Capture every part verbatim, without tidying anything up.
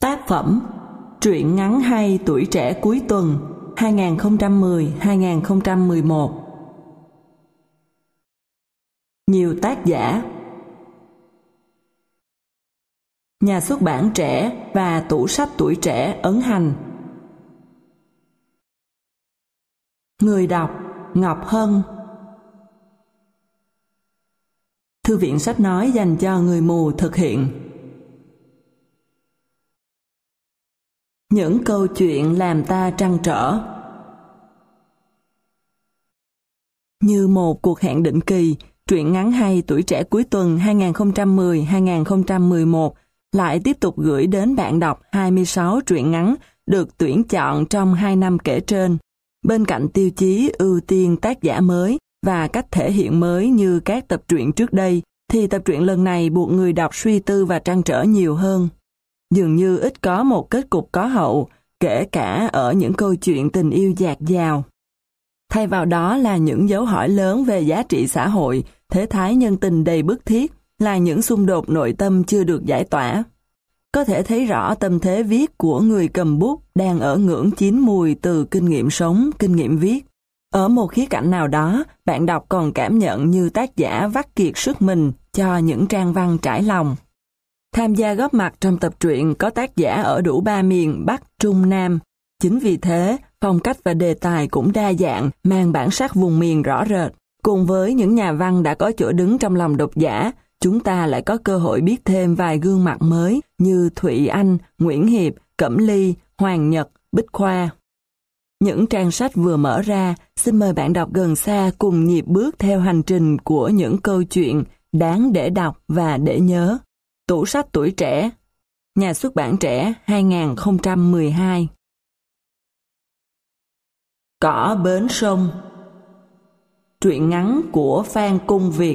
Tác phẩm Truyện ngắn hay tuổi trẻ cuối tuần hai nghìn không trăm mười đến hai nghìn không trăm mười một. Nhiều tác giả: Nhà xuất bản Trẻ và Tủ sách Tuổi Trẻ ấn hành. Người đọc: Ngọc Hân. Thư viện sách nói dành cho người mù thực hiện. Những câu chuyện làm ta trăn trở. Như một cuộc hẹn định kỳ, truyện ngắn hay tuổi trẻ cuối tuần hai nghìn không trăm mười đến hai nghìn không trăm mười một lại tiếp tục gửi đến bạn đọc hai mươi sáu truyện ngắn được tuyển chọn trong hai năm kể trên. Bên cạnh tiêu chí ưu tiên tác giả mới và cách thể hiện mới như các tập truyện trước đây, thì tập truyện lần này buộc người đọc suy tư và trăn trở nhiều hơn. Dường như ít có một kết cục có hậu, kể cả ở những câu chuyện tình yêu dạt dào. Thay vào đó là những dấu hỏi lớn về giá trị xã hội, thế thái nhân tình đầy bức thiết, là những xung đột nội tâm chưa được giải tỏa. Có thể thấy rõ tâm thế viết của người cầm bút đang ở ngưỡng chín mùi từ kinh nghiệm sống, kinh nghiệm viết. Ở một khía cạnh nào đó, bạn đọc còn cảm nhận như tác giả vắt kiệt sức mình cho những trang văn trải lòng. Tham gia góp mặt trong tập truyện có tác giả ở đủ ba miền Bắc, Trung, Nam. Chính vì thế, phong cách và đề tài cũng đa dạng, mang bản sắc vùng miền rõ rệt. Cùng với những nhà văn đã có chỗ đứng trong lòng độc giả, chúng ta lại có cơ hội biết thêm vài gương mặt mới như Thụy Anh, Nguyễn Hiệp, Cẩm Ly, Hoàng Nhật, Bích Khoa. Những trang sách vừa mở ra, xin mời bạn đọc gần xa cùng nhịp bước theo hành trình của những câu chuyện đáng để đọc và để nhớ. Tủ sách tuổi trẻ, Nhà xuất bản Trẻ hai nghìn không trăm mười hai. Cỏ bến sông. Truyện ngắn của Phan Cung Việt.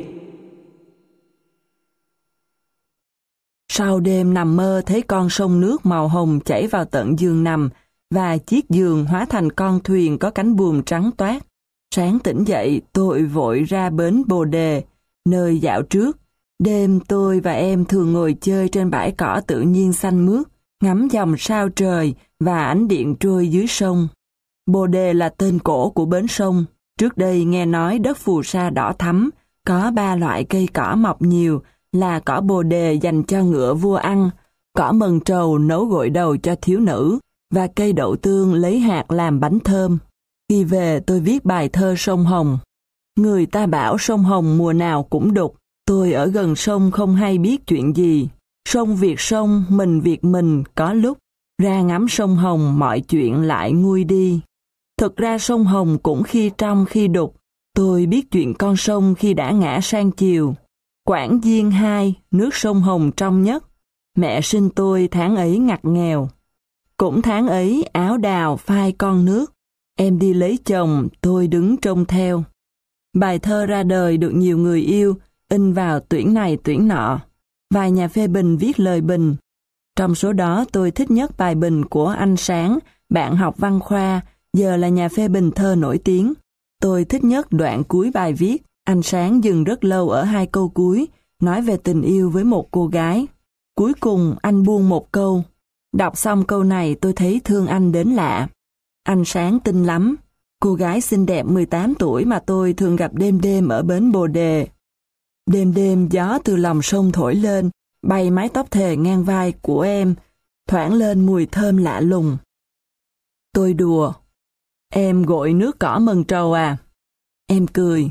Sau đêm nằm mơ thấy con sông nước màu hồng chảy vào tận giường nằm, và chiếc giường hóa thành con thuyền có cánh buồm trắng toát. Sáng tỉnh dậy, tôi vội ra bến Bồ Đề, nơi dạo trước. Đêm tôi và em thường ngồi chơi trên bãi cỏ tự nhiên xanh mướt, ngắm dòng sao trời và ánh điện trôi dưới sông. Bồ Đề là tên cổ của bến sông. Trước đây nghe nói đất phù sa đỏ thắm, có ba loại cây cỏ mọc nhiều, là cỏ bồ đề dành cho ngựa vua ăn, cỏ mần trầu nấu gội đầu cho thiếu nữ, và cây đậu tương lấy hạt làm bánh thơm. Khi về tôi viết bài thơ Sông Hồng. Người ta bảo sông Hồng mùa nào cũng đục, tôi ở gần sông không hay biết chuyện gì. Sông việc sông, mình việc mình, có lúc ra ngắm sông Hồng mọi chuyện lại nguôi đi. Thực ra sông Hồng cũng khi trong khi đục, tôi biết chuyện con sông khi đã ngã sang chiều. Quảng Diên hai, nước sông Hồng trong nhất. Mẹ sinh tôi tháng ấy ngặt nghèo. Cũng tháng ấy áo đào phai con nước. Em đi lấy chồng, tôi đứng trông theo. Bài thơ ra đời được nhiều người yêu, in vào tuyển này tuyển nọ. Vài nhà phê bình viết lời bình. Trong số đó tôi thích nhất bài bình của anh Sáng, bạn học văn khoa, giờ là nhà phê bình thơ nổi tiếng. Tôi thích nhất đoạn cuối bài viết. Anh Sáng dừng rất lâu ở hai câu cuối, nói về tình yêu với một cô gái. Cuối cùng anh buông một câu. Đọc xong câu này tôi thấy thương anh đến lạ. Anh Sáng tinh lắm. Cô gái xinh đẹp mười tám tuổi mà tôi thường gặp đêm đêm ở bến Bồ Đề. Đêm đêm gió từ lòng sông thổi lên, bay mái tóc thề ngang vai của em, thoảng lên mùi thơm lạ lùng. Tôi đùa. Em gội nước cỏ mần trầu à? Em cười.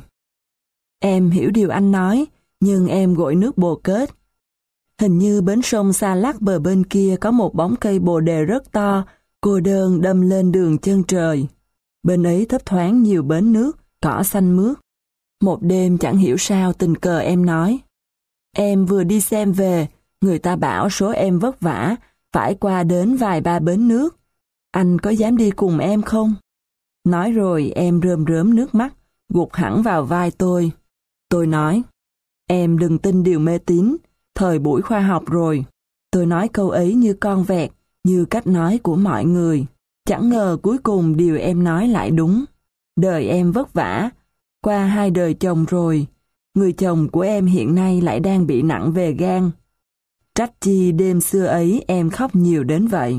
Em hiểu điều anh nói, nhưng em gội nước bồ kết. Hình như bến sông xa lắc bờ bên kia có một bóng cây bồ đề rất to, cô đơn đâm lên đường chân trời. Bên ấy thấp thoáng nhiều bến nước, cỏ xanh mướt. Một đêm chẳng hiểu sao tình cờ em nói. Em vừa đi xem về, người ta bảo số em vất vả, phải qua đến vài ba bến nước. Anh có dám đi cùng em không? Nói rồi em rơm rớm nước mắt, gục hẳn vào vai tôi. Tôi nói, em đừng tin điều mê tín, thời buổi khoa học rồi. Tôi nói câu ấy như con vẹt, như cách nói của mọi người. Chẳng ngờ cuối cùng điều em nói lại đúng. Đời em vất vả, qua hai đời chồng rồi. Người chồng của em hiện nay lại đang bị nặng về gan. Trách chi đêm xưa ấy em khóc nhiều đến vậy.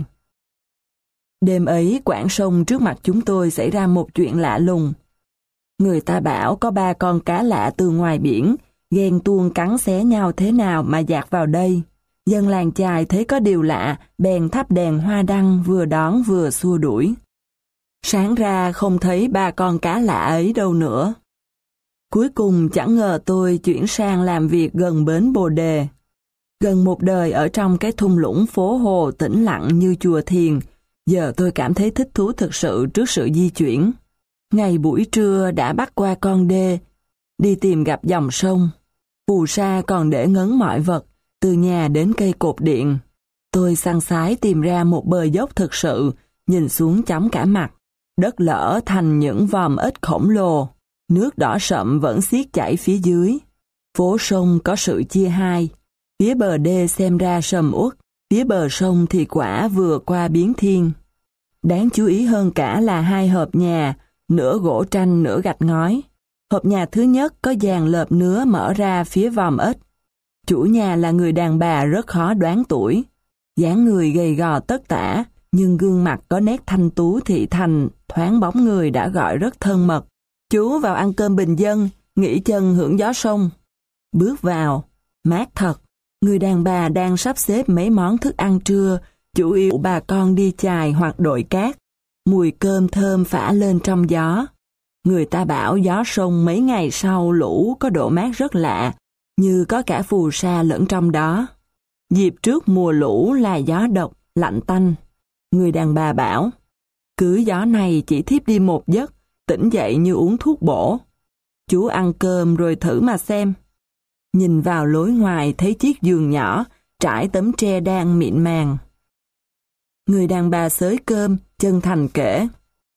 Đêm ấy quãng sông trước mặt chúng tôi xảy ra một chuyện lạ lùng. Người ta bảo có ba con cá lạ từ ngoài biển, ghen tuông cắn xé nhau thế nào mà dạt vào đây. Dân làng chài thấy có điều lạ, bèn thắp đèn hoa đăng vừa đón vừa xua đuổi. Sáng ra không thấy ba con cá lạ ấy đâu nữa. Cuối cùng chẳng ngờ tôi chuyển sang làm việc gần bến Bồ Đề. Gần một đời ở trong cái thung lũng phố hồ tĩnh lặng như chùa thiền, giờ tôi cảm thấy thích thú thực sự trước sự di chuyển. Ngày buổi trưa đã bắt qua con đê, đi tìm gặp dòng sông. Phù sa còn để ngấn mọi vật, từ nhà đến cây cột điện. Tôi săn sái tìm ra một bờ dốc thực sự, nhìn xuống chóng cả mặt. Đất lở thành những vòm ếch khổng lồ, nước đỏ sậm vẫn xiết chảy phía dưới. Phố sông có sự chia hai, phía bờ đê xem ra sầm uất, phía bờ sông thì quả vừa qua biến thiên. Đáng chú ý hơn cả là hai hộp nhà, nửa gỗ tranh nửa gạch ngói. Hộp nhà thứ nhất có dàn lợp nứa mở ra phía vòm ếch. Chủ nhà là người đàn bà rất khó đoán tuổi. Dáng người gầy gò tất tả, nhưng gương mặt có nét thanh tú thị thành, thoáng bóng người đã gọi rất thân mật. Chú vào ăn cơm bình dân, nghỉ chân hưởng gió sông. Bước vào, mát thật. Người đàn bà đang sắp xếp mấy món thức ăn trưa, chủ yếu bà con đi chài hoặc đội cát. Mùi cơm thơm phả lên trong gió. Người ta bảo gió sông mấy ngày sau lũ có độ mát rất lạ, như có cả phù sa lẫn trong đó. Dịp trước mùa lũ là gió độc, lạnh tanh. Người đàn bà bảo, cứ gió này chỉ thiếp đi một giấc, tỉnh dậy như uống thuốc bổ. Chú ăn cơm rồi thử mà xem. Nhìn vào lối ngoài thấy chiếc giường nhỏ, trải tấm tre đan mịn màng. Người đàn bà xới cơm, chân thành kể.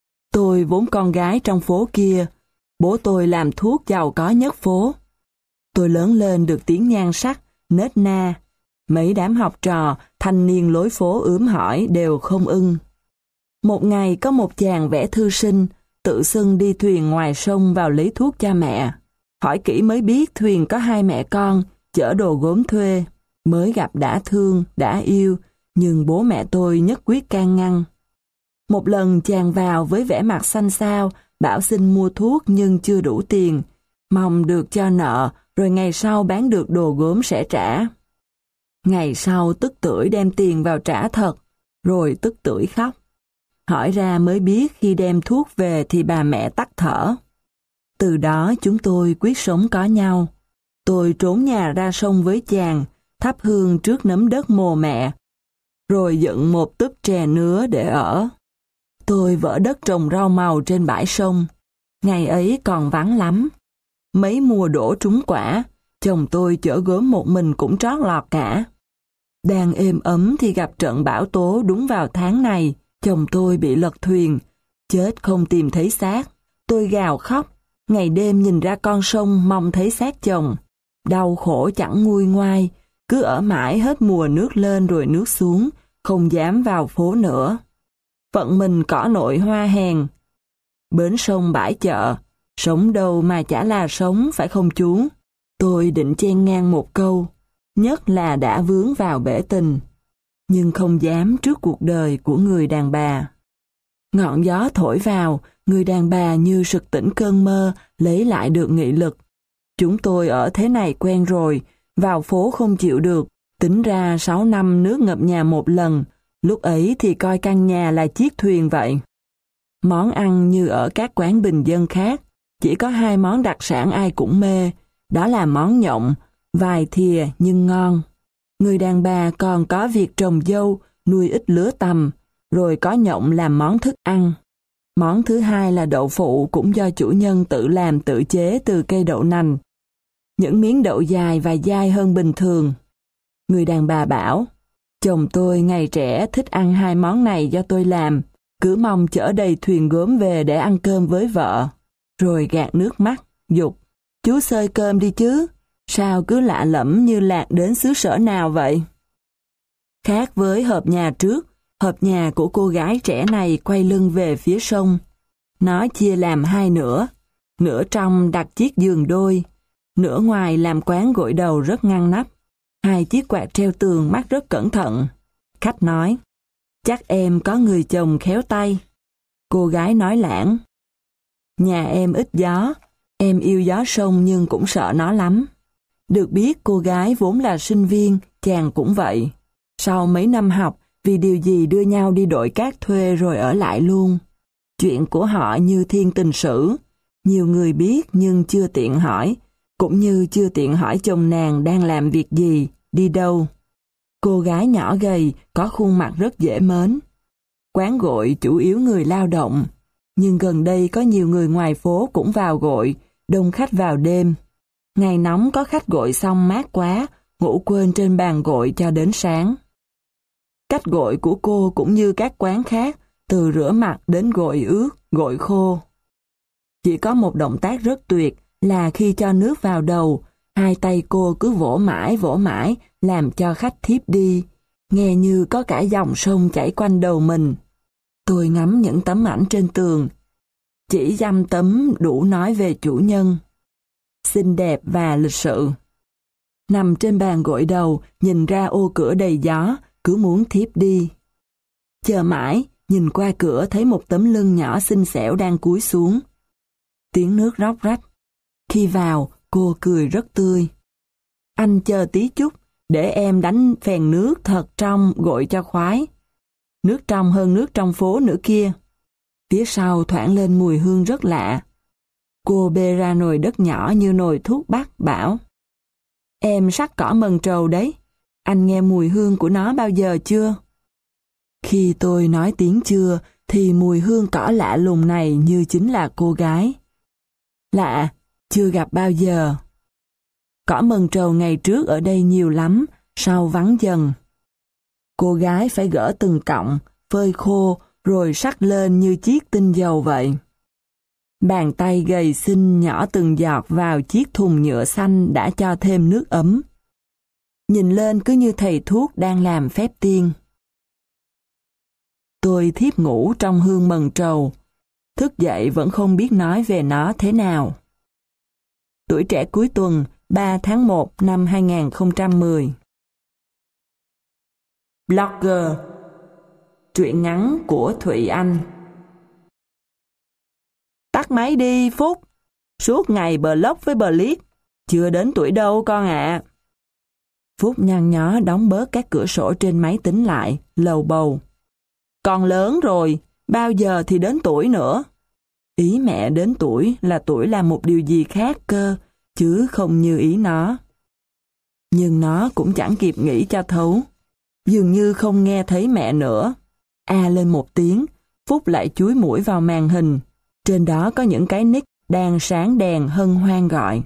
Tôi vốn con gái trong phố kia, bố tôi làm thuốc giàu có nhất phố. Tôi lớn lên được tiếng nhan sắc, nết na. Mấy đám học trò, thanh niên lối phố ướm hỏi đều không ưng. Một ngày có một chàng vẽ thư sinh, tự xưng đi thuyền ngoài sông vào lấy thuốc cho mẹ. Hỏi kỹ mới biết thuyền có hai mẹ con, chở đồ gốm thuê. Mới gặp đã thương, đã yêu, nhưng bố mẹ tôi nhất quyết can ngăn. Một lần chàng vào với vẻ mặt xanh xao, bảo xin mua thuốc nhưng chưa đủ tiền, mong được cho nợ, rồi ngày sau bán được đồ gốm sẽ trả. Ngày sau tức tưởi đem tiền vào trả thật, rồi tức tưởi khóc. Hỏi ra mới biết khi đem thuốc về thì bà mẹ tắt thở. Từ đó chúng tôi quyết sống có nhau. Tôi trốn nhà ra sông với chàng, thắp hương trước nấm đất mồ mẹ, rồi dựng một túp tre nứa để ở. Tôi vỡ đất trồng rau màu trên bãi sông. Ngày ấy còn vắng lắm. Mấy mùa đổ trúng quả, chồng tôi chở gốm một mình cũng trót lọt cả. Đang êm ấm thì gặp trận bão tố đúng vào tháng này, chồng tôi bị lật thuyền, chết không tìm thấy xác. Tôi gào khóc, ngày đêm nhìn ra con sông mong thấy xác chồng. Đau khổ chẳng nguôi ngoai, cứ ở mãi hết mùa nước lên rồi nước xuống, không dám vào phố nữa. Phận mình cỏ nội hoa hèn. Bến sông bãi chợ, sống đâu mà chả là sống phải không chú? Tôi định chen ngang một câu, nhất là đã vướng vào bể tình, nhưng không dám trước cuộc đời của người đàn bà. Ngọn gió thổi vào, người đàn bà như sực tỉnh cơn mơ, lấy lại được nghị lực. Chúng tôi ở thế này quen rồi, vào phố không chịu được, tính ra sáu năm nước ngập nhà một lần, lúc ấy thì coi căn nhà là chiếc thuyền vậy. Món ăn như ở các quán bình dân khác, chỉ có hai món đặc sản ai cũng mê, đó là món nhộng, vài thìa nhưng ngon. Người đàn bà còn có việc trồng dâu, nuôi ít lứa tằm, rồi có nhộng làm món thức ăn. Món thứ hai là đậu phụ cũng do chủ nhân tự làm tự chế từ cây đậu nành. Những miếng đậu dài và dai hơn bình thường. Người đàn bà bảo, chồng tôi ngày trẻ thích ăn hai món này do tôi làm, cứ mong chở đầy thuyền gốm về để ăn cơm với vợ. Rồi gạt nước mắt, dục, chú xơi cơm đi chứ, sao cứ lạ lẫm như lạc đến xứ sở nào vậy? Khác với hộp nhà trước, hộp nhà của cô gái trẻ này quay lưng về phía sông. Nó chia làm hai nửa, nửa trong đặt chiếc giường đôi, nửa ngoài làm quán gội đầu rất ngăn nắp. Hai chiếc quạt treo tường mắc rất cẩn thận. Khách nói, chắc em có người chồng khéo tay. Cô gái nói lãng, nhà em ít gió, em yêu gió sông nhưng cũng sợ nó lắm. Được biết cô gái vốn là sinh viên, chàng cũng vậy. Sau mấy năm học, vì điều gì đưa nhau đi đội cát thuê rồi ở lại luôn. Chuyện của họ như thiên tình sử. Nhiều người biết nhưng chưa tiện hỏi, cũng như chưa tiện hỏi chồng nàng đang làm việc gì, đi đâu. Cô gái nhỏ gầy, có khuôn mặt rất dễ mến. Quán gội chủ yếu người lao động, nhưng gần đây có nhiều người ngoài phố cũng vào gội, đông khách vào đêm. Ngày nóng có khách gội xong mát quá, ngủ quên trên bàn gội cho đến sáng. Cách gội của cô cũng như các quán khác, từ rửa mặt đến gội ướt, gội khô. Chỉ có một động tác rất tuyệt là khi cho nước vào đầu, hai tay cô cứ vỗ mãi vỗ mãi làm cho khách thiếp đi, nghe như có cả dòng sông chảy quanh đầu mình. Tôi ngắm những tấm ảnh trên tường, chỉ dăm tấm đủ nói về chủ nhân. Xinh đẹp và lịch sự. Nằm trên bàn gội đầu, nhìn ra ô cửa đầy gió, cứ muốn thiếp đi. Chờ mãi, nhìn qua cửa thấy một tấm lưng nhỏ xinh xẻo đang cúi xuống. Tiếng nước róc rách. Khi vào, cô cười rất tươi. Anh chờ tí chút, để em đánh phèn nước thật trong gội cho khoái. Nước trong hơn nước trong phố nữa kia. Phía sau thoảng lên mùi hương rất lạ. Cô bê ra nồi đất nhỏ như nồi thuốc bắc, bảo: Em sắc cỏ mần trầu đấy. Anh nghe mùi hương của nó bao giờ chưa? Khi tôi nói tiếng chưa, thì mùi hương cỏ lạ lùng này như chính là cô gái. Lạ, chưa gặp bao giờ. Cỏ mần trầu ngày trước ở đây nhiều lắm, sau vắng dần. Cô gái phải gỡ từng cọng, phơi khô, rồi sắc lên như chiếc tinh dầu vậy. Bàn tay gầy xinh nhỏ từng giọt vào chiếc thùng nhựa xanh đã cho thêm nước ấm. Nhìn lên cứ như thầy thuốc đang làm phép tiên. Tôi thiếp ngủ trong hương mần trầu, thức dậy vẫn không biết nói về nó thế nào. Tuổi trẻ cuối tuần, ba tháng một năm hai nghìn không trăm mười. Blogger. Truyện ngắn của Thụy Anh. Tắt máy đi, Phúc. Suốt ngày blog với blog. Chưa đến tuổi đâu con ạ. À. Phúc nhăn nhó đóng bớt các cửa sổ trên máy tính lại, lầu bầu. Con lớn rồi, bao giờ thì đến tuổi nữa. Ý mẹ đến tuổi là tuổi làm một điều gì khác cơ, chứ không như ý nó. Nhưng nó cũng chẳng kịp nghĩ cho thấu. Dường như không nghe thấy mẹ nữa. A lên một tiếng, Phúc lại chúi mũi vào màn hình. Trên đó có những cái nick đang sáng đèn hân hoan gọi.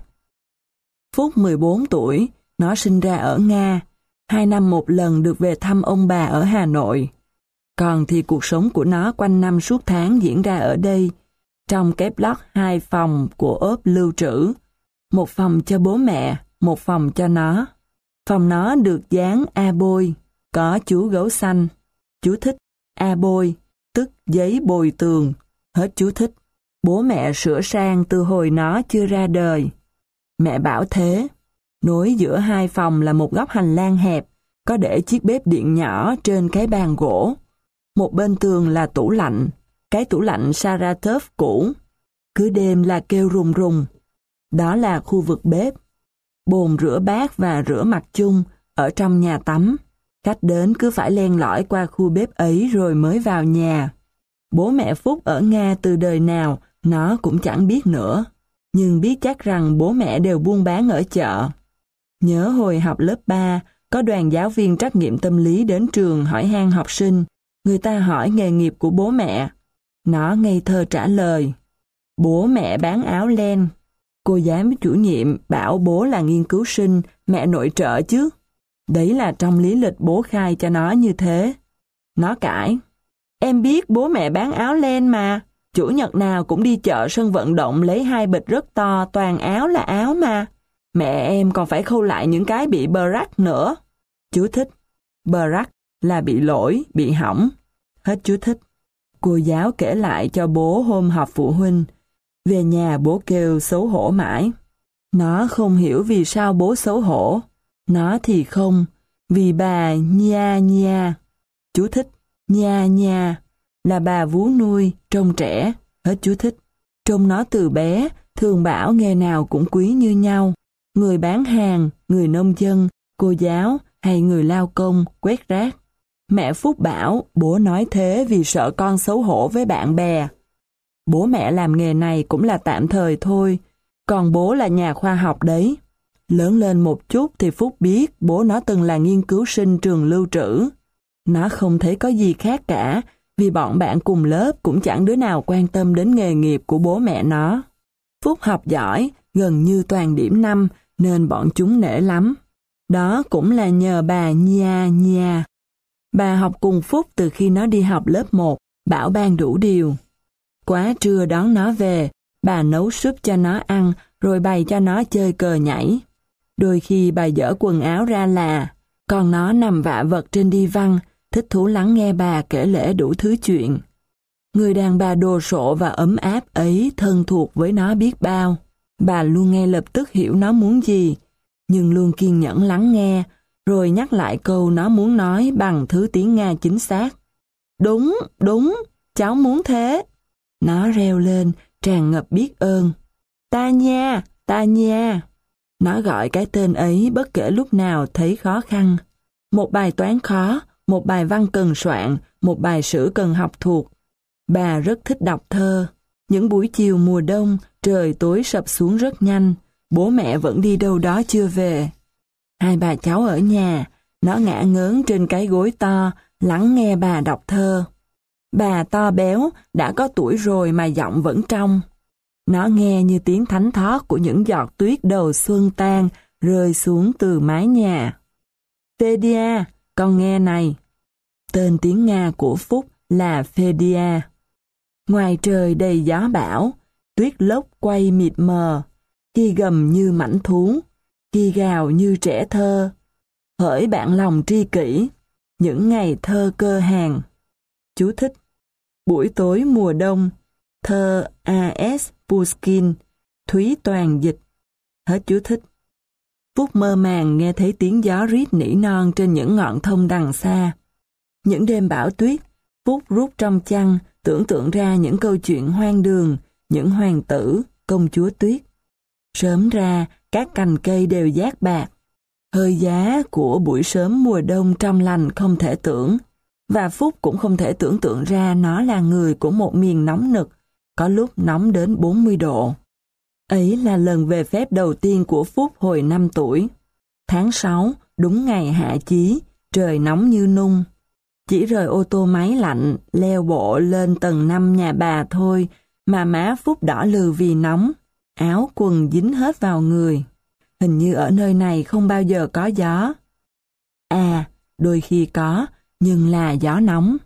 Phúc mười bốn tuổi, nó sinh ra ở Nga. Hai năm một lần được về thăm ông bà ở Hà Nội. Còn thì cuộc sống của nó quanh năm suốt tháng diễn ra ở đây, trong cái blog hai phòng của ốp lưu trữ. Một phòng cho bố mẹ, một phòng cho nó. Phòng nó được dán A bôi, có chú gấu xanh. Chú thích A bôi, tức giấy bồi tường. Hết chú thích. Bố mẹ sửa sang từ hồi nó chưa ra đời. Mẹ bảo thế. Nối giữa hai phòng là một góc hành lang hẹp, có để chiếc bếp điện nhỏ trên cái bàn gỗ. Một bên tường là tủ lạnh, cái tủ lạnh Saratov cũ. Cứ đêm là kêu rùng rùng. Đó là khu vực bếp. Bồn rửa bát và rửa mặt chung ở trong nhà tắm. Khách đến cứ phải len lỏi qua khu bếp ấy rồi mới vào nhà. Bố mẹ Phúc ở Nga từ đời nào nó cũng chẳng biết nữa. Nhưng biết chắc rằng bố mẹ đều buôn bán ở chợ. Nhớ hồi học lớp ba, có đoàn giáo viên trắc nghiệm tâm lý đến trường hỏi han học sinh. Người ta hỏi nghề nghiệp của bố mẹ. Nó ngây thơ trả lời: Bố mẹ bán áo len. Cô giám chủ nhiệm bảo bố là nghiên cứu sinh, mẹ nội trợ chứ. Đấy là trong lý lịch bố khai cho nó như thế. Nó cãi: Em biết bố mẹ bán áo len mà. Chủ nhật nào cũng đi chợ sân vận động lấy hai bịch rất to, toàn áo là áo mà. Mẹ em còn phải khâu lại những cái bị bờ rắc nữa. Chú thích: bờ rắc là bị lỗi, bị hỏng. Hết chú thích. Cô giáo kể lại cho bố hôm họp phụ huynh. Về nhà bố kêu xấu hổ mãi. Nó không hiểu vì sao bố xấu hổ. Nó thì không, vì bà nha nha. Chú thích, nha nha, là bà vú nuôi, trông trẻ, hết chú thích. Trông nó từ bé, thường bảo nghề nào cũng quý như nhau. Người bán hàng, người nông dân, cô giáo hay người lao công, quét rác. Mẹ Phúc bảo bố nói thế vì sợ con xấu hổ với bạn bè. Bố mẹ làm nghề này cũng là tạm thời thôi, còn bố là nhà khoa học đấy. Lớn lên một chút thì Phúc biết bố nó từng là nghiên cứu sinh trường lưu trữ. Nó không thấy có gì khác cả, vì bọn bạn cùng lớp cũng chẳng đứa nào quan tâm đến nghề nghiệp của bố mẹ nó. Phúc học giỏi, gần như toàn điểm năm, nên bọn chúng nể lắm. Đó cũng là nhờ bà nha nha. Bà học cùng Phúc từ khi nó đi học lớp một, bảo ban đủ điều. Quá trưa đón nó về, bà nấu súp cho nó ăn, rồi bày cho nó chơi cờ nhảy. Đôi khi bà dỡ quần áo ra là, còn nó nằm vạ vật trên đi văn, thích thú lắng nghe bà kể lể đủ thứ chuyện. Người đàn bà đồ sộ và ấm áp ấy thân thuộc với nó biết bao. Bà luôn ngay lập tức hiểu nó muốn gì, nhưng luôn kiên nhẫn lắng nghe, rồi nhắc lại câu nó muốn nói bằng thứ tiếng Nga chính xác. Đúng, đúng, cháu muốn thế. Nó reo lên, tràn ngập biết ơn. Ta nha, ta nha. Nó gọi cái tên ấy bất kể lúc nào thấy khó khăn. Một bài toán khó, một bài văn cần soạn, một bài sử cần học thuộc. Bà rất thích đọc thơ. Những buổi chiều mùa đông, trời tối sập xuống rất nhanh, bố mẹ vẫn đi đâu đó chưa về. Hai bà cháu ở nhà, nó ngả ngớn trên cái gối to, lắng nghe bà đọc thơ. Bà to béo, đã có tuổi rồi mà giọng vẫn trong. Nó nghe như tiếng thánh thót của những giọt tuyết đầu xuân tan rơi xuống từ mái nhà. Fedia, con nghe này. Tên tiếng Nga của Phúc là Fedia. Ngoài trời đầy gió bão, tuyết lốc quay mịt mờ, khi gầm như mãnh thú, khi gào như trẻ thơ. Hỡi bạn lòng tri kỷ, những ngày thơ cơ hàng. Chú thích. Buổi tối mùa đông, thơ a ét Pushkin, Thúy Toàn dịch. Hết chú thích. Phúc mơ màng nghe thấy tiếng gió rít nỉ non trên những ngọn thông đằng xa. Những đêm bão tuyết, Phúc rút trong chăn, tưởng tượng ra những câu chuyện hoang đường, những hoàng tử, công chúa tuyết. Sớm ra, các cành cây đều dát bạc. Hơi giá của buổi sớm mùa đông trong lành không thể tưởng, và Phúc cũng không thể tưởng tượng ra nó là người của một miền nóng nực, có lúc nóng đến bốn mươi độ. Ấy là lần về phép đầu tiên của Phúc hồi năm tuổi. Tháng sáu, đúng ngày hạ chí, trời nóng như nung. Chỉ rời ô tô máy lạnh, leo bộ lên tầng năm nhà bà thôi, mà má Phúc đỏ lừ vì nóng, áo quần dính hết vào người. Hình như ở nơi này không bao giờ có gió. À, đôi khi có, nhưng là gió nóng.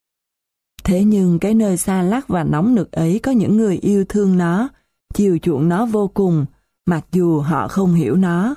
Thế nhưng cái nơi xa lắc và nóng nực ấy có những người yêu thương nó, chiều chuộng nó vô cùng, mặc dù họ không hiểu nó.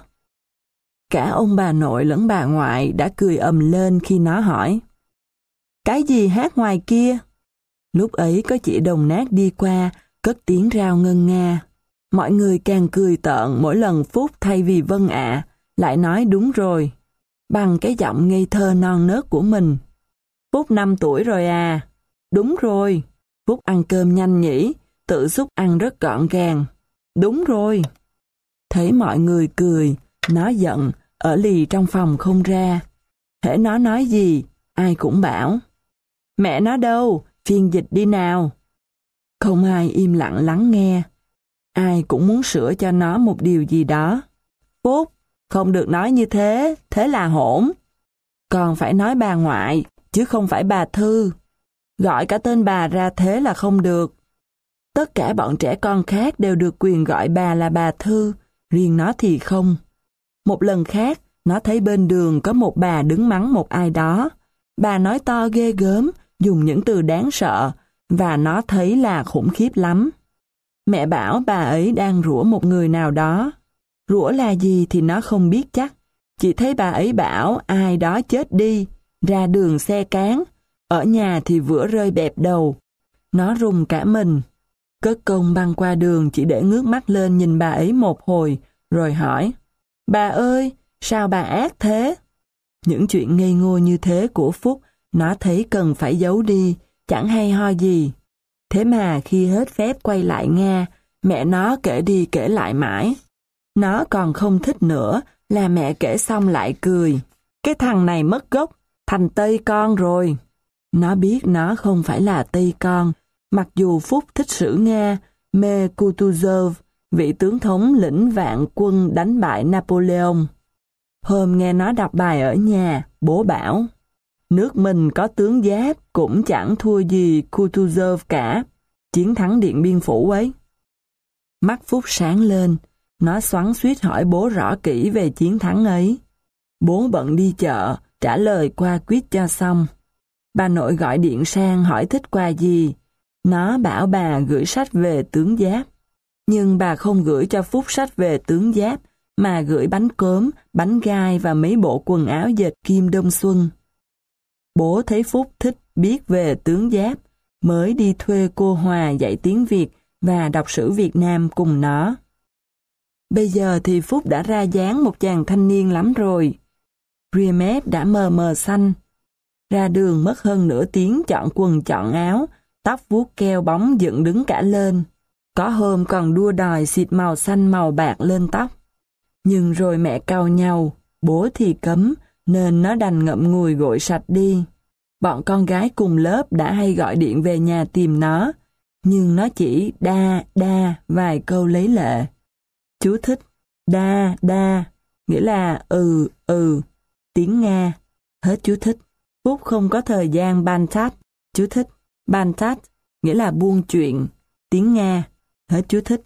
Cả ông bà nội lẫn bà ngoại đã cười ầm lên khi nó hỏi: Cái gì hát ngoài kia? Lúc ấy có chị Đồng Nát đi qua, cất tiếng rao ngân nga. Mọi người càng cười tợn mỗi lần Phúc thay vì vâng ạ, lại nói đúng rồi, bằng cái giọng ngây thơ non nớt của mình. Phúc năm tuổi rồi à? Đúng rồi. Phúc ăn cơm nhanh nhỉ, tự xúc ăn rất gọn gàng. Đúng rồi. Thấy mọi người cười, nó giận, ở lì trong phòng không ra. Hễ nó nói gì, ai cũng bảo: Mẹ nó đâu, phiên dịch đi nào. Không ai im lặng lắng nghe. Ai cũng muốn sửa cho nó một điều gì đó. Phúc, không được nói như thế, thế là hỗn. Còn phải nói bà ngoại, chứ không phải bà Thư. Gọi cả tên bà ra thế là không được. Tất cả bọn trẻ con khác đều được quyền gọi bà là bà Thư, riêng nó thì không. Một lần khác, nó thấy bên đường có một bà đứng mắng một ai đó. Bà nói to ghê gớm, dùng những từ đáng sợ, và nó thấy là khủng khiếp lắm. Mẹ bảo bà ấy đang rủa một người nào đó. Rủa là gì thì nó không biết chắc. Chỉ thấy bà ấy bảo ai đó chết đi, ra đường xe cán, ở nhà thì vữa rơi bẹp đầu. Nó rùng cả mình. Cất công băng qua đường chỉ để ngước mắt lên nhìn bà ấy một hồi, rồi hỏi: Bà ơi, sao bà ác thế? Những chuyện ngây ngô như thế của Phúc, nó thấy cần phải giấu đi, chẳng hay ho gì. Thế mà khi hết phép quay lại Nga, mẹ nó kể đi kể lại mãi. Nó còn không thích nữa, là mẹ kể xong lại cười. Cái thằng này mất gốc, thành Tây con rồi. Nó biết nó không phải là Tây con, mặc dù Phúc thích sử Nga, mê Kutuzov, vị tướng thống lĩnh vạn quân đánh bại Napoleon. Hôm nghe nó đọc bài ở nhà, bố bảo, nước mình có tướng Giáp cũng chẳng thua gì Kutuzov cả, chiến thắng Điện Biên Phủ ấy. Mắt Phúc sáng lên, nó xoắn xuýt hỏi bố rõ kỹ về chiến thắng ấy. Bố bận đi chợ, trả lời qua quýt cho xong. Bà nội gọi điện sang hỏi thích quà gì. Nó bảo bà gửi sách về tướng Giáp. Nhưng bà không gửi cho Phúc sách về tướng Giáp, mà gửi bánh cốm, bánh gai và mấy bộ quần áo dệt kim đông xuân. Bố thấy Phúc thích biết về tướng Giáp, mới đi thuê cô Hòa dạy tiếng Việt và đọc sử Việt Nam cùng nó. Bây giờ thì Phúc đã ra dáng một chàng thanh niên lắm rồi. Ria mép đã mờ mờ xanh. Ra đường mất hơn nửa tiếng chọn quần chọn áo, tóc vuốt keo bóng dựng đứng cả lên. Có hôm còn đua đòi xịt màu xanh màu bạc lên tóc. Nhưng rồi mẹ cau nhau, bố thì cấm, nên nó đành ngậm ngùi gội sạch đi. Bọn con gái cùng lớp đã hay gọi điện về nhà tìm nó, nhưng nó chỉ đa đa vài câu lấy lệ. Chú thích đa đa, nghĩa là ừ ừ, tiếng Nga. Hết chú thích. Phúc không có thời gian ban tát. Chú thích ban tát, nghĩa là buôn chuyện, tiếng Nga. Hết chú thích.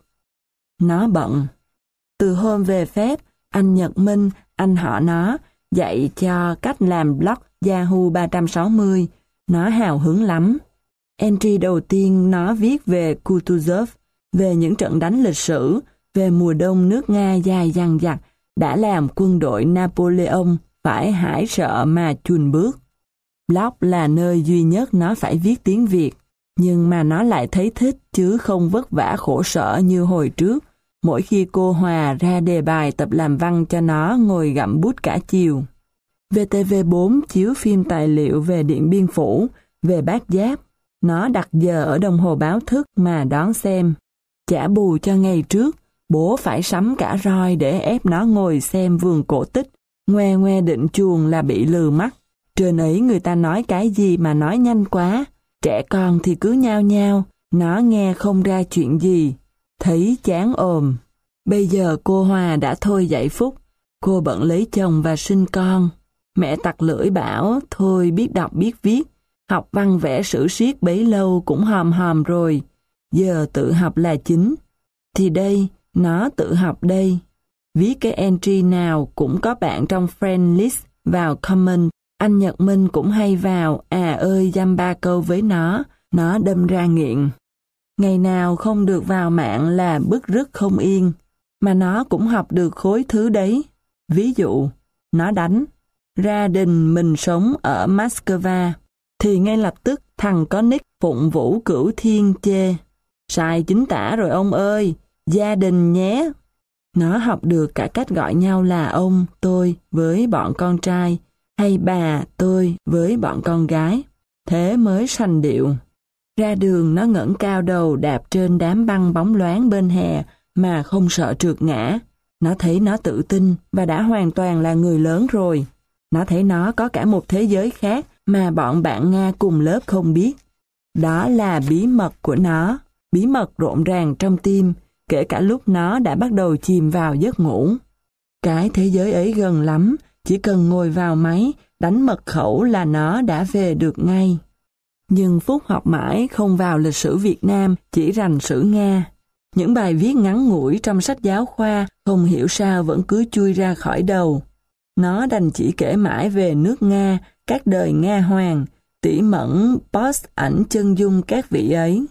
Nó bận. Từ hôm về phép, anh Nhật Minh, anh họ nó, dạy cho cách làm blog Yahoo ba trăm sáu mươi. Nó hào hứng lắm. Entry đầu tiên nó viết về Kutuzov, về những trận đánh lịch sử, về mùa đông nước Nga dài dằng dặc, đã làm quân đội Napoleon phải hãi sợ mà chùn bước. Blog là nơi duy nhất nó phải viết tiếng Việt, nhưng mà nó lại thấy thích chứ không vất vả khổ sở như hồi trước, mỗi khi cô Hòa ra đề bài tập làm văn cho nó ngồi gặm bút cả chiều. vê tê vê bốn chiếu phim tài liệu về Điện Biên Phủ, về Bát Giáp. Nó đặt giờ ở đồng hồ báo thức mà đón xem. Trả bù cho ngày trước, bố phải sắm cả roi để ép nó ngồi xem vườn cổ tích, ngoe ngoe định chuồng là bị lừ mắt. Trên ấy người ta nói cái gì mà nói nhanh quá, trẻ con thì cứ nhao nhao, nó nghe không ra chuyện gì, thấy chán ồm. Bây giờ cô Hòa đã thôi dạy Phúc, cô bận lấy chồng và sinh con. Mẹ tặc lưỡi bảo thôi biết đọc biết viết, học văn vẽ sử siết bấy lâu cũng hòm hòm rồi, giờ tự học là chính. Thì đây, nó tự học đây. Viết cái entry nào cũng có bạn trong friend list vào comment. Anh Nhật Minh cũng hay vào, à ơi dăm ba câu với nó, nó đâm ra nghiện. Ngày nào không được vào mạng là bứt rứt không yên, mà nó cũng học được khối thứ đấy. Ví dụ, nó đánh, gia đình mình sống ở Moscow, thì ngay lập tức thằng có nick Phụng Vũ Cửu Thiên chê. Sai chính tả rồi ông ơi, gia đình nhé. Nó học được cả cách gọi nhau là ông, tôi với bọn con trai, hay bà, tôi với bọn con gái. Thế mới sành điệu. Ra đường nó ngẩng cao đầu đạp trên đám băng bóng loáng bên hè mà không sợ trượt ngã. Nó thấy nó tự tin và đã hoàn toàn là người lớn rồi. Nó thấy nó có cả một thế giới khác mà bọn bạn Nga cùng lớp không biết. Đó là bí mật của nó, bí mật rộn ràng trong tim, kể cả lúc nó đã bắt đầu chìm vào giấc ngủ. Cái thế giới ấy gần lắm, chỉ cần ngồi vào máy, đánh mật khẩu là nó đã về được ngay. Nhưng Phúc học mãi không vào lịch sử Việt Nam, chỉ rành sử Nga. Những bài viết ngắn ngủi trong sách giáo khoa không hiểu sao vẫn cứ chui ra khỏi đầu. Nó đành chỉ kể mãi về nước Nga, các đời Nga hoàng, tỉ mẩn post ảnh chân dung các vị ấy.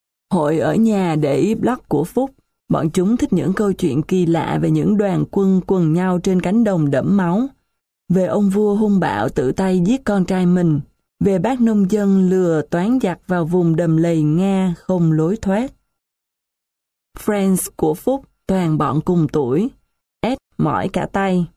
Hội ở nhà để ý blog của Phúc, bọn chúng thích những câu chuyện kỳ lạ về những đoàn quân quần nhau trên cánh đồng đẫm máu, về ông vua hung bạo tự tay giết con trai mình, về bác nông dân lừa toán giặc vào vùng đầm lầy Nga không lối thoát. Friends của Phúc toàn bọn cùng tuổi, ép mỏi cả tay.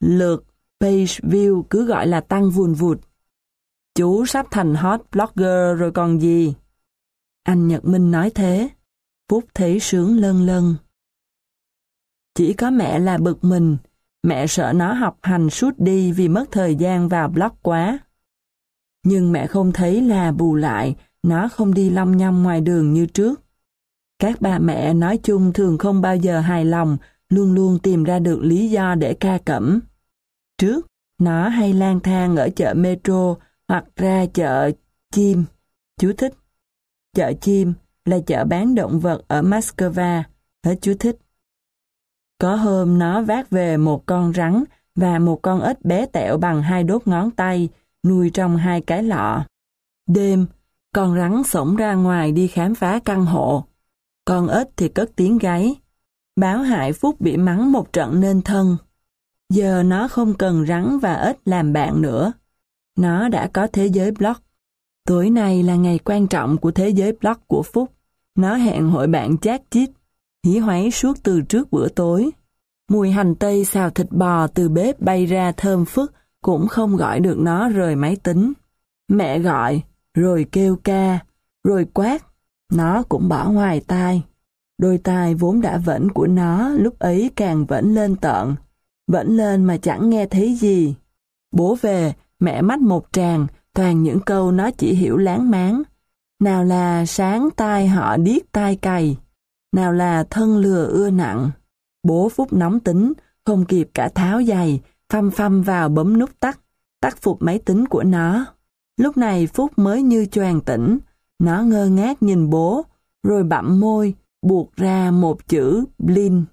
lượt page view cứ gọi là tăng vùn vụt. Chú sắp thành hot blogger rồi còn gì. Anh Nhật Minh nói thế. Phúc thấy sướng lân lân. Chỉ có mẹ là bực mình. Mẹ sợ nó học hành suốt đi vì mất thời gian vào blog quá. Nhưng mẹ không thấy là bù lại, nó không đi long nhong ngoài đường như trước. Các bà mẹ nói chung thường không bao giờ hài lòng, luôn luôn tìm ra được lý do để ca cẩm. Trước, nó hay lang thang ở chợ Metro hoặc ra chợ chim. Chú thích. Chợ chim là chợ bán động vật ở Moscow. Hết chú thích. Có hôm nó vác về một con rắn và một con ếch bé tẹo bằng hai đốt ngón tay, nuôi trong hai cái lọ. Đêm, con rắn xổng ra ngoài đi khám phá căn hộ. Con ếch thì cất tiếng gáy. Báo hại Phúc bị mắng một trận nên thân. Giờ nó không cần rắn và ếch làm bạn nữa. Nó đã có thế giới blog. Tối nay là ngày quan trọng của thế giới blog của Phúc. Nó hẹn hội bạn chat chít, hí hoáy suốt từ trước bữa tối. Mùi hành tây xào thịt bò từ bếp bay ra thơm phức cũng không gọi được nó rời máy tính. Mẹ gọi, rồi kêu ca, rồi quát, nó cũng bỏ ngoài tai. Đôi tai vốn đã vẫn của nó lúc ấy càng vẫn lên tợn, vẫn lên mà chẳng nghe thấy gì. Bố về, mẹ mách một tràng, toàn những câu nó chỉ hiểu láng máng. Nào là sáng tai họ điếc tai cày, nào là thân lừa ưa nặng. Bố Phúc nóng tính, không kịp cả tháo giày, phăm phăm vào bấm nút tắt, tắt phục máy tính của nó. Lúc này Phúc mới như choàng tỉnh, nó ngơ ngác nhìn bố, rồi bặm môi, buộc ra một chữ Blin.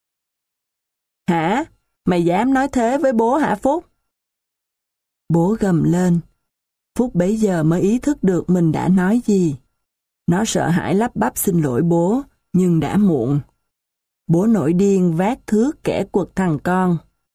Hả? Mày dám nói thế với bố hả Phúc? Bố gầm lên. Phúc bấy giờ mới ý thức được mình đã nói gì. Nó sợ hãi lắp bắp xin lỗi bố, nhưng đã muộn. Bố nổi điên vác thước kẻ quật thằng con.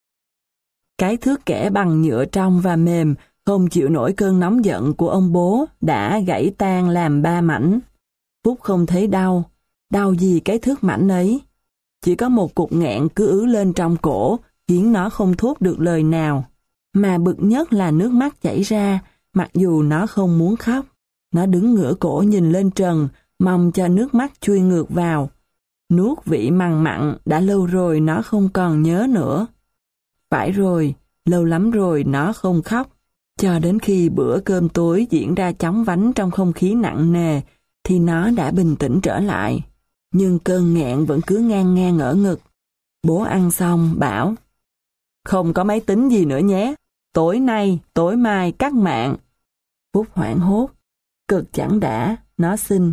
Cái thước kẻ bằng nhựa trong và mềm, không chịu nổi cơn nóng giận của ông bố, đã gãy tan làm ba mảnh. Phúc không thấy đau, đau gì cái thước mảnh ấy. Chỉ có một cục nghẹn cứ ứ lên trong cổ, khiến nó không thốt được lời nào. Mà bực nhất là nước mắt chảy ra, mặc dù nó không muốn khóc. Nó đứng ngửa cổ nhìn lên trần, mong cho nước mắt chui ngược vào. Nuốt vị mằn mặn, đã lâu rồi nó không còn nhớ nữa. Phải rồi, lâu lắm rồi nó không khóc. Cho đến khi bữa cơm tối diễn ra chóng vánh trong không khí nặng nề, thì nó đã bình tĩnh trở lại. Nhưng cơn nghẹn vẫn cứ ngang ngang ở ngực. Bố ăn xong, bảo, không có máy tính gì nữa nhé. Tối nay, tối mai cắt mạng. Phúc hoảng hốt. Cực chẳng đã, nó xin.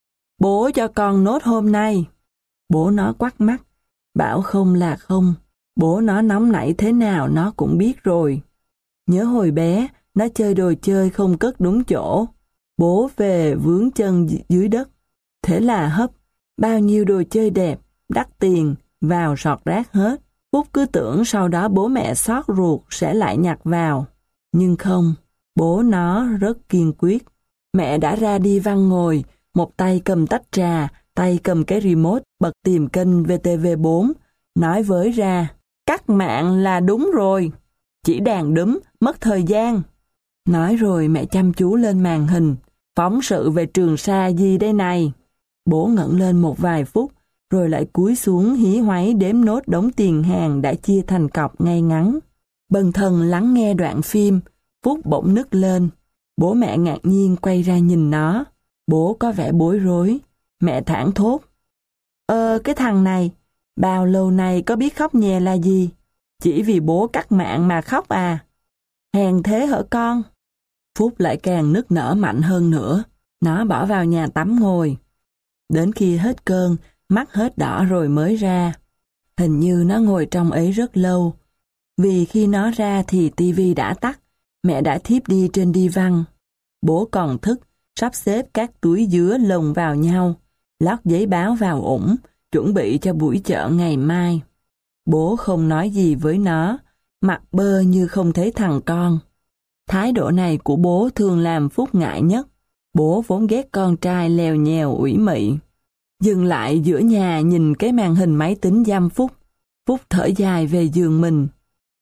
Bố cho con nốt hôm nay. Bố nó quắt mắt. Bảo không là không. Bố nó nóng nảy thế nào nó cũng biết rồi. Nhớ hồi bé, nó chơi đồ chơi không cất đúng chỗ. Bố về vướng chân dưới đất. Thế là hấp. Bao nhiêu đồ chơi đẹp, đắt tiền, vào sọt rác hết. Phúc cứ tưởng sau đó bố mẹ xót ruột sẽ lại nhặt vào. Nhưng không, bố nó rất kiên quyết. Mẹ đã ra đi văn ngồi, một tay cầm tách trà, tay cầm cái remote bật tìm kênh vê tê vê bốn, nói với ra, cắt mạng là đúng rồi, chỉ đàn đúm, mất thời gian. Nói rồi mẹ chăm chú lên màn hình, phóng sự về Trường Sa gì đây này. Bố ngẩng lên một vài phút, rồi lại cúi xuống hí hoáy đếm nốt đống tiền hàng đã chia thành cọc ngay ngắn. Bần thần lắng nghe đoạn phim, Phúc bỗng nức lên. Bố mẹ ngạc nhiên quay ra nhìn nó. Bố có vẻ bối rối. Mẹ thảng thốt. Ờ, cái thằng này, bao lâu nay có biết khóc nhè là gì? Chỉ vì bố cắt mạng mà khóc à? Hèn thế hở con? Phúc lại càng nức nở mạnh hơn nữa. Nó bỏ vào nhà tắm ngồi. Đến khi hết cơn, mắt hết đỏ rồi mới ra. Hình như nó ngồi trong ấy rất lâu. Vì khi nó ra thì tivi đã tắt, mẹ đã thiếp đi trên đi văn. Bố còn thức, sắp xếp các túi dứa lồng vào nhau, lót giấy báo vào ủng, chuẩn bị cho buổi chợ ngày mai. Bố không nói gì với nó, mặt bơ như không thấy thằng con. Thái độ này của bố thường làm Phúc ngại nhất. Bố vốn ghét con trai lèo nhèo ủy mị. Dừng lại giữa nhà nhìn cái màn hình máy tính giam Phúc. Phúc thở dài về giường mình.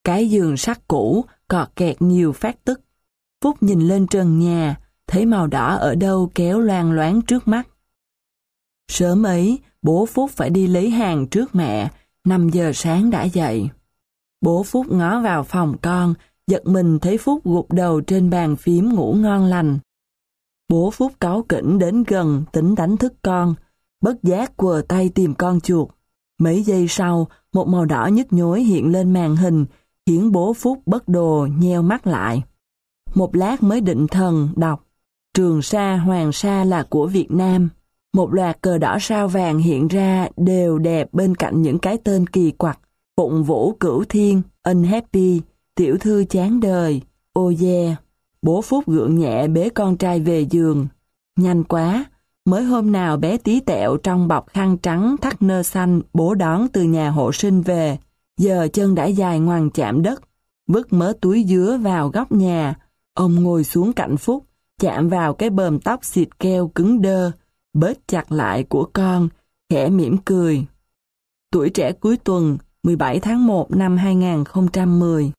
Cái giường sắt cũ cọt kẹt nhiều phát tức. Phúc nhìn lên trần nhà, thấy màu đỏ ở đâu kéo loang loáng trước mắt. Sớm ấy, bố Phúc phải đi lấy hàng trước mẹ, năm giờ sáng đã dậy. Bố Phúc ngó vào phòng con, giật mình thấy Phúc gục đầu trên bàn phím ngủ ngon lành. Bố Phúc cáu kỉnh đến gần tính đánh thức con, bất giác quờ tay tìm con chuột. Mấy giây sau, một màu đỏ nhức nhối hiện lên màn hình, khiến bố Phúc bất đồ nheo mắt lại. Một lát mới định thần đọc, Trường Sa Hoàng Sa là của Việt Nam. Một loạt cờ đỏ sao vàng hiện ra đều đẹp bên cạnh những cái tên kỳ quặc: Phụng Vũ Cửu Thiên, Unhappy, Tiểu Thư Chán Đời, Oh Yeah. Bố Phúc gượng nhẹ bế con trai về giường. Nhanh quá, mới hôm nào bé tí tẹo trong bọc khăn trắng thắt nơ xanh bố đón từ nhà hộ sinh về, giờ chân đã dài ngoằng chạm đất. Vứt mớ túi dứa vào góc nhà, ông ngồi xuống cạnh Phúc, chạm vào cái bờm tóc xịt keo cứng đơ, bết chặt lại của con, khẽ mỉm cười. Tuổi trẻ cuối tuần, mười bảy tháng một năm hai nghìn không trăm mười.